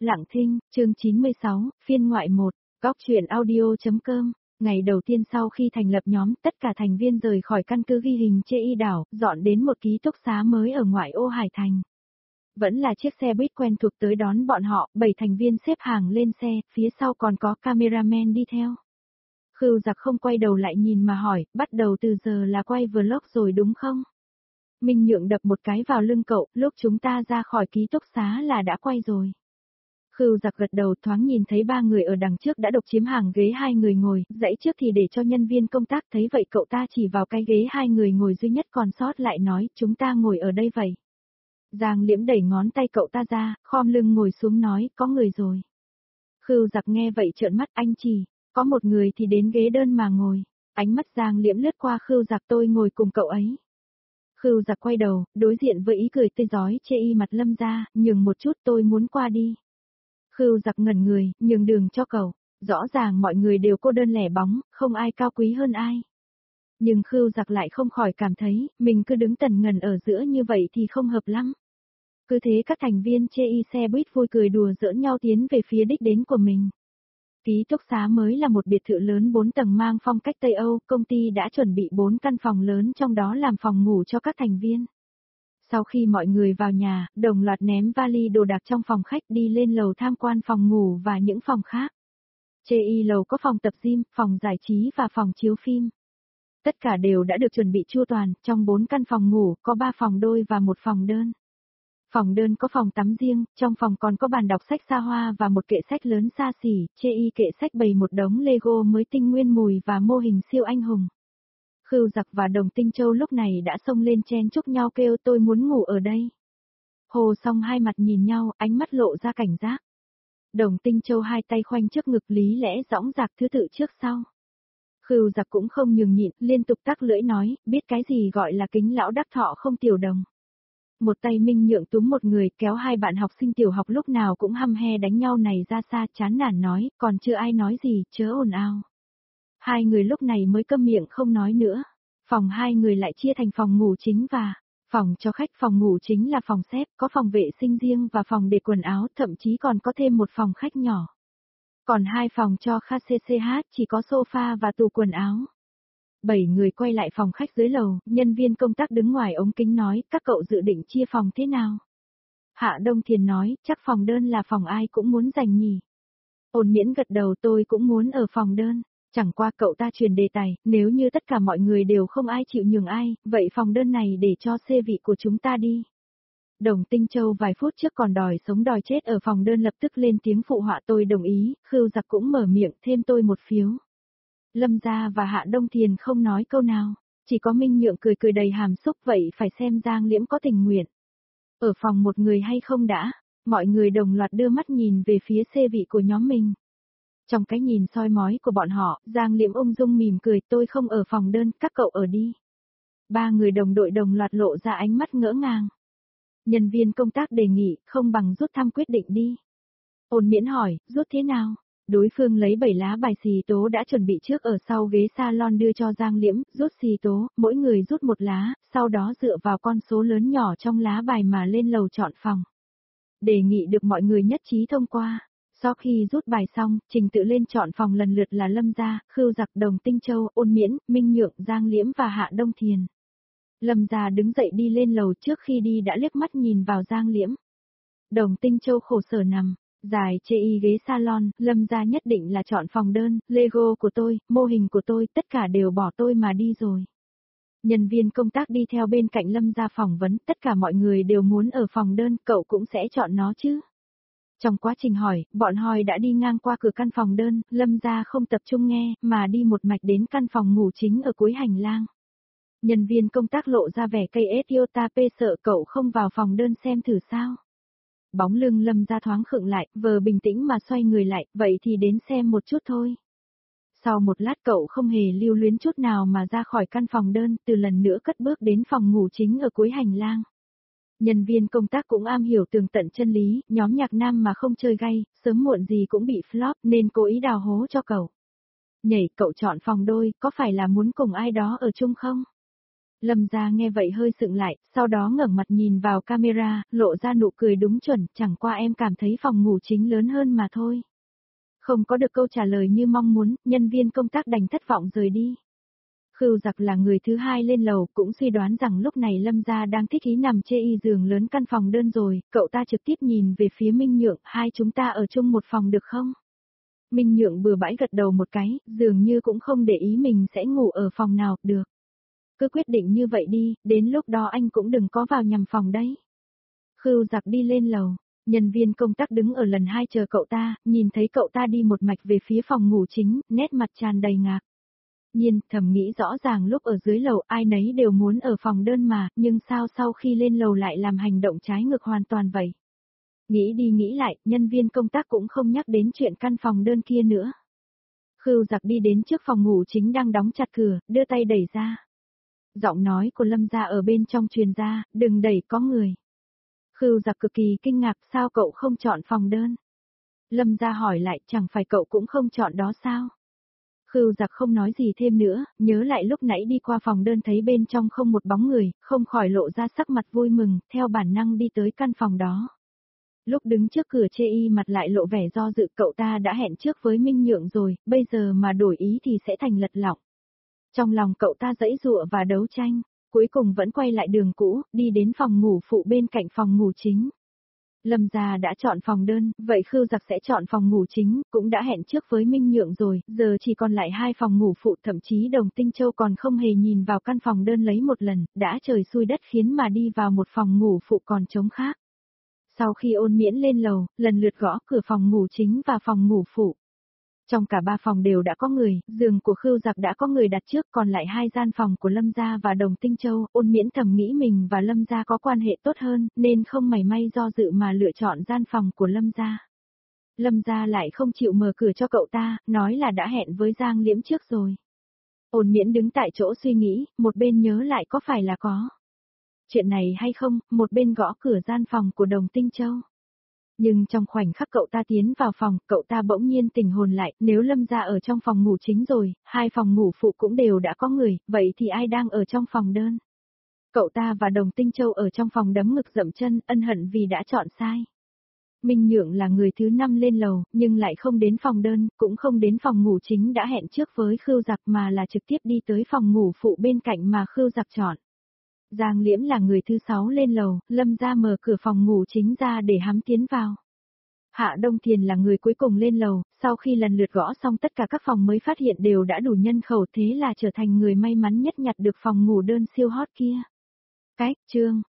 Lặng Thinh, chương 96, phiên ngoại 1, góc truyện audio.com. Ngày đầu tiên sau khi thành lập nhóm, tất cả thành viên rời khỏi căn cứ ghi hình Chê Y đảo, dọn đến một ký túc xá mới ở ngoại ô Hải Thành. Vẫn là chiếc xe buýt quen thuộc tới đón bọn họ, 7 thành viên xếp hàng lên xe, phía sau còn có cameraman đi theo. Khưu Giặc không quay đầu lại nhìn mà hỏi, bắt đầu từ giờ là quay vlog rồi đúng không? Minh Nhượng đập một cái vào lưng cậu, lúc chúng ta ra khỏi ký túc xá là đã quay rồi. Khưu Giặc gật đầu, thoáng nhìn thấy 3 người ở đằng trước đã độc chiếm hàng ghế 2 người ngồi, dãy trước thì để cho nhân viên công tác, thấy vậy cậu ta chỉ vào cái ghế 2 người ngồi duy nhất còn sót lại nói, chúng ta ngồi ở đây vậy. Giang Liễm đẩy ngón tay cậu ta ra, khom lưng ngồi xuống nói, có người rồi. Khưu Giặc nghe vậy trợn mắt, anh chỉ, có một người thì đến ghế đơn mà ngồi. Ánh mắt Giang Liễm lướt qua Khưu Giặc, tôi ngồi cùng cậu ấy. Khưu Giặc quay đầu, đối diện với ý cười tươi rói Chê Y mặt Lâm ra, nhường một chút tôi muốn qua đi. Khưu Giặc ngẩn người, nhường đường cho cậu. Rõ ràng mọi người đều cô đơn lẻ bóng, không ai cao quý hơn ai. Nhưng Khưu Giặc lại không khỏi cảm thấy, mình cứ đứng tần ngần ở giữa như vậy thì không hợp lắm. Cứ thế các thành viên Chê Y xe buýt vui cười đùa giỡn nhau tiến về phía đích đến của mình. Ký túc xá mới là một biệt thự lớn 4 tầng mang phong cách Tây Âu, công ty đã chuẩn bị 4 căn phòng lớn trong đó làm phòng ngủ cho các thành viên. Sau khi mọi người vào nhà, đồng loạt ném vali đồ đạc trong phòng khách đi lên lầu tham quan phòng ngủ và những phòng khác. Chê Y lầu có phòng tập gym, phòng giải trí và phòng chiếu phim. Tất cả đều đã được chuẩn bị chu toàn, trong 4 căn phòng ngủ có 3 phòng đôi và 1 phòng đơn. Phòng đơn có phòng tắm riêng, trong phòng còn có bàn đọc sách xa hoa và một kệ sách lớn xa xỉ, Chê Y kệ sách bày một đống Lego mới tinh nguyên mùi và mô hình siêu anh hùng. Khưu Giặc và Đồng Tinh Châu lúc này đã xông lên chen chúc nhau kêu tôi muốn ngủ ở đây. Hồ xong hai mặt nhìn nhau, ánh mắt lộ ra cảnh giác. Đồng Tinh Châu hai tay khoanh trước ngực lý lẽ dõng dạc thứ tự trước sau. Khưu Giặc cũng không nhường nhịn, liên tục tắc lưỡi nói, biết cái gì gọi là kính lão đắc thọ không tiểu đồng. Một tay Minh Nhượng túm một người kéo hai bạn học sinh tiểu học lúc nào cũng hăm he đánh nhau này ra xa chán nản nói, còn chưa ai nói gì, chớ ồn ào. Hai người lúc này mới câm miệng không nói nữa. Phòng hai người lại chia thành phòng ngủ chính và phòng cho khách. Phòng ngủ chính là phòng xếp, có phòng vệ sinh riêng và phòng để quần áo, thậm chí còn có thêm một phòng khách nhỏ. Còn 2 phòng cho KCCH chỉ có sofa và tủ quần áo. 7 người quay lại phòng khách dưới lầu, nhân viên công tác đứng ngoài ống kính nói, các cậu dự định chia phòng thế nào? Hạ Đông Thiền nói, chắc phòng đơn là phòng ai cũng muốn giành nhỉ. Ôn Miễn gật đầu, tôi cũng muốn ở phòng đơn. Chẳng qua cậu ta truyền đề tài, nếu như tất cả mọi người đều không ai chịu nhường ai, vậy phòng đơn này để cho xê vị của chúng ta đi. Đồng Tinh Châu vài phút trước còn đòi sống đòi chết ở phòng đơn lập tức lên tiếng phụ họa, tôi đồng ý. Khưu Giặc cũng mở miệng, thêm tôi một phiếu. Lâm Gia và Hạ Đông Thiền không nói câu nào, chỉ có Minh Nhượng cười cười đầy hàm xúc, vậy phải xem Giang Liễm có tình nguyện ở phòng một người hay không đã. Mọi người đồng loạt đưa mắt nhìn về phía xê vị của nhóm mình. Trong cái nhìn soi mói của bọn họ, Giang Liễm ung dung mỉm cười, tôi không ở phòng đơn, các cậu ở đi. 3 người đồng đội đồng loạt lộ ra ánh mắt ngỡ ngàng. Nhân viên công tác đề nghị, không bằng rút thăm quyết định đi. Ôn Miễn hỏi, rút thế nào? Đối phương lấy 7 lá bài xì tố đã chuẩn bị trước ở sau ghế salon đưa cho Giang Liễm, rút xì tố, mỗi người rút một lá, sau đó dựa vào con số lớn nhỏ trong lá bài mà lên lầu chọn phòng. Đề nghị được mọi người nhất trí thông qua. Sau khi rút bài xong, trình tự lên chọn phòng lần lượt là Lâm Gia, Khưu Giặc, Đồng Tinh Châu, Ôn Miễn, Minh Nhượng, Giang Liễm và Hạ Đông Thiền. Lâm Gia đứng dậy đi lên lầu, trước khi đi đã liếc mắt nhìn vào Giang Liễm. Đồng Tinh Châu khổ sở nằm, dài Chê Y ghế salon, Lâm Gia nhất định là chọn phòng đơn, Lego của tôi, mô hình của tôi, tất cả đều bỏ tôi mà đi rồi. Nhân viên công tác đi theo bên cạnh Lâm Gia phỏng vấn, tất cả mọi người đều muốn ở phòng đơn, cậu cũng sẽ chọn nó chứ? Trong quá trình hỏi, bọn Hòi đã đi ngang qua cửa căn phòng đơn, Lâm Gia không tập trung nghe, mà đi một mạch đến căn phòng ngủ chính ở cuối hành lang. Nhân viên công tác lộ ra vẻ cây iota p, sợ cậu không vào phòng đơn xem thử sao. Bóng lưng Lâm Gia thoáng khựng lại, vờ bình tĩnh mà xoay người lại, vậy thì đến xem một chút thôi. Sau một lát cậu không hề lưu luyến chút nào mà ra khỏi căn phòng đơn, từ lần nữa cất bước đến phòng ngủ chính ở cuối hành lang. Nhân viên công tác cũng am hiểu tường tận chân lý, nhóm nhạc nam mà không chơi gay, sớm muộn gì cũng bị flop nên cố ý đào hố cho cậu. Nhảy, cậu chọn phòng đôi, có phải là muốn cùng ai đó ở chung không? Lâm Gia nghe vậy hơi sững lại, sau đó ngẩng mặt nhìn vào camera, lộ ra nụ cười đúng chuẩn, chẳng qua em cảm thấy phòng ngủ chính lớn hơn mà thôi. Không có được câu trả lời như mong muốn, nhân viên công tác đành thất vọng rời đi. Khưu Giặc là người thứ hai lên lầu, cũng suy đoán rằng lúc này Lâm Gia đang thích ý nằm chê y giường lớn căn phòng đơn rồi, cậu ta trực tiếp nhìn về phía Minh Nhượng, hai chúng ta ở chung một phòng được không? Minh Nhượng bừa bãi gật đầu một cái, dường như cũng không để ý mình sẽ ngủ ở phòng nào, được. Cứ quyết định như vậy đi, đến lúc đó anh cũng đừng có vào nhầm phòng đấy. Khưu Giặc đi lên lầu, nhân viên công tác đứng ở lần hai chờ cậu ta, nhìn thấy cậu ta đi một mạch về phía phòng ngủ chính, nét mặt tràn đầy ngạc nhiên, thầm nghĩ rõ ràng lúc ở dưới lầu ai nấy đều muốn ở phòng đơn mà, nhưng sao sau khi lên lầu lại làm hành động trái ngược hoàn toàn vậy? Nghĩ đi nghĩ lại, nhân viên công tác cũng không nhắc đến chuyện căn phòng đơn kia nữa. Khưu Giặc đi đến trước phòng ngủ chính đang đóng chặt cửa, đưa tay đẩy ra. Giọng nói của Lâm Gia ở bên trong truyền ra, đừng đẩy có người. Khưu Giặc cực kỳ kinh ngạc, sao cậu không chọn phòng đơn? Lâm Gia hỏi lại, chẳng phải cậu cũng không chọn đó sao? Khưu Giặc không nói gì thêm nữa, nhớ lại lúc nãy đi qua phòng đơn thấy bên trong không một bóng người, không khỏi lộ ra sắc mặt vui mừng, theo bản năng đi tới căn phòng đó. Lúc đứng trước cửa chê y mặt lại lộ vẻ do dự, cậu ta đã hẹn trước với Minh Nhượng rồi, bây giờ mà đổi ý thì sẽ thành lật lọng. Trong lòng cậu ta giãy giụa và đấu tranh, cuối cùng vẫn quay lại đường cũ, đi đến phòng ngủ phụ bên cạnh phòng ngủ chính. Lâm Gia đã chọn phòng đơn, vậy Khưu Giặc sẽ chọn phòng ngủ chính, cũng đã hẹn trước với Minh Nhượng rồi, giờ chỉ còn lại hai phòng ngủ phụ, thậm chí Đồng Tinh Châu còn không hề nhìn vào căn phòng đơn lấy một lần, đã trời xui đất khiến mà đi vào một phòng ngủ phụ còn trống khác. Sau khi Ôn Miễn lên lầu, lần lượt gõ cửa phòng ngủ chính và phòng ngủ phụ. Trong cả ba phòng đều đã có người, giường của Khưu Giặc đã có người đặt trước, còn lại hai gian phòng của Lâm Gia và Đồng Tinh Châu, Ôn Miễn thầm nghĩ mình và Lâm Gia có quan hệ tốt hơn, nên không mảy may do dự mà lựa chọn gian phòng của Lâm Gia. Lâm Gia lại không chịu mở cửa cho cậu ta, nói là đã hẹn với Giang Liễm trước rồi. Ôn Miễn đứng tại chỗ suy nghĩ, một bên nhớ lại có phải là có chuyện này hay không, một bên gõ cửa gian phòng của Đồng Tinh Châu. Nhưng trong khoảnh khắc cậu ta tiến vào phòng, cậu ta bỗng nhiên tỉnh hồn lại, nếu Lâm Gia ở trong phòng ngủ chính rồi, hai phòng ngủ phụ cũng đều đã có người, vậy thì ai đang ở trong phòng đơn? Cậu ta và Đồng Tinh Châu ở trong phòng đấm ngực dậm chân, ân hận vì đã chọn sai. Minh Nhượng là người thứ 5 lên lầu, nhưng lại không đến phòng đơn, cũng không đến phòng ngủ chính đã hẹn trước với Khưu Giặc mà là trực tiếp đi tới phòng ngủ phụ bên cạnh mà Khưu Giặc chọn. Giang Liễm là người thứ 6 lên lầu, Lâm Gia mở cửa phòng ngủ chính ra để hắn tiến vào. Hạ Đông Thiền là người cuối cùng lên lầu, sau khi lần lượt gõ xong tất cả các phòng mới phát hiện đều đã đủ nhân khẩu, thế là trở thành người may mắn nhất nhặt được phòng ngủ đơn siêu hot kia. Chương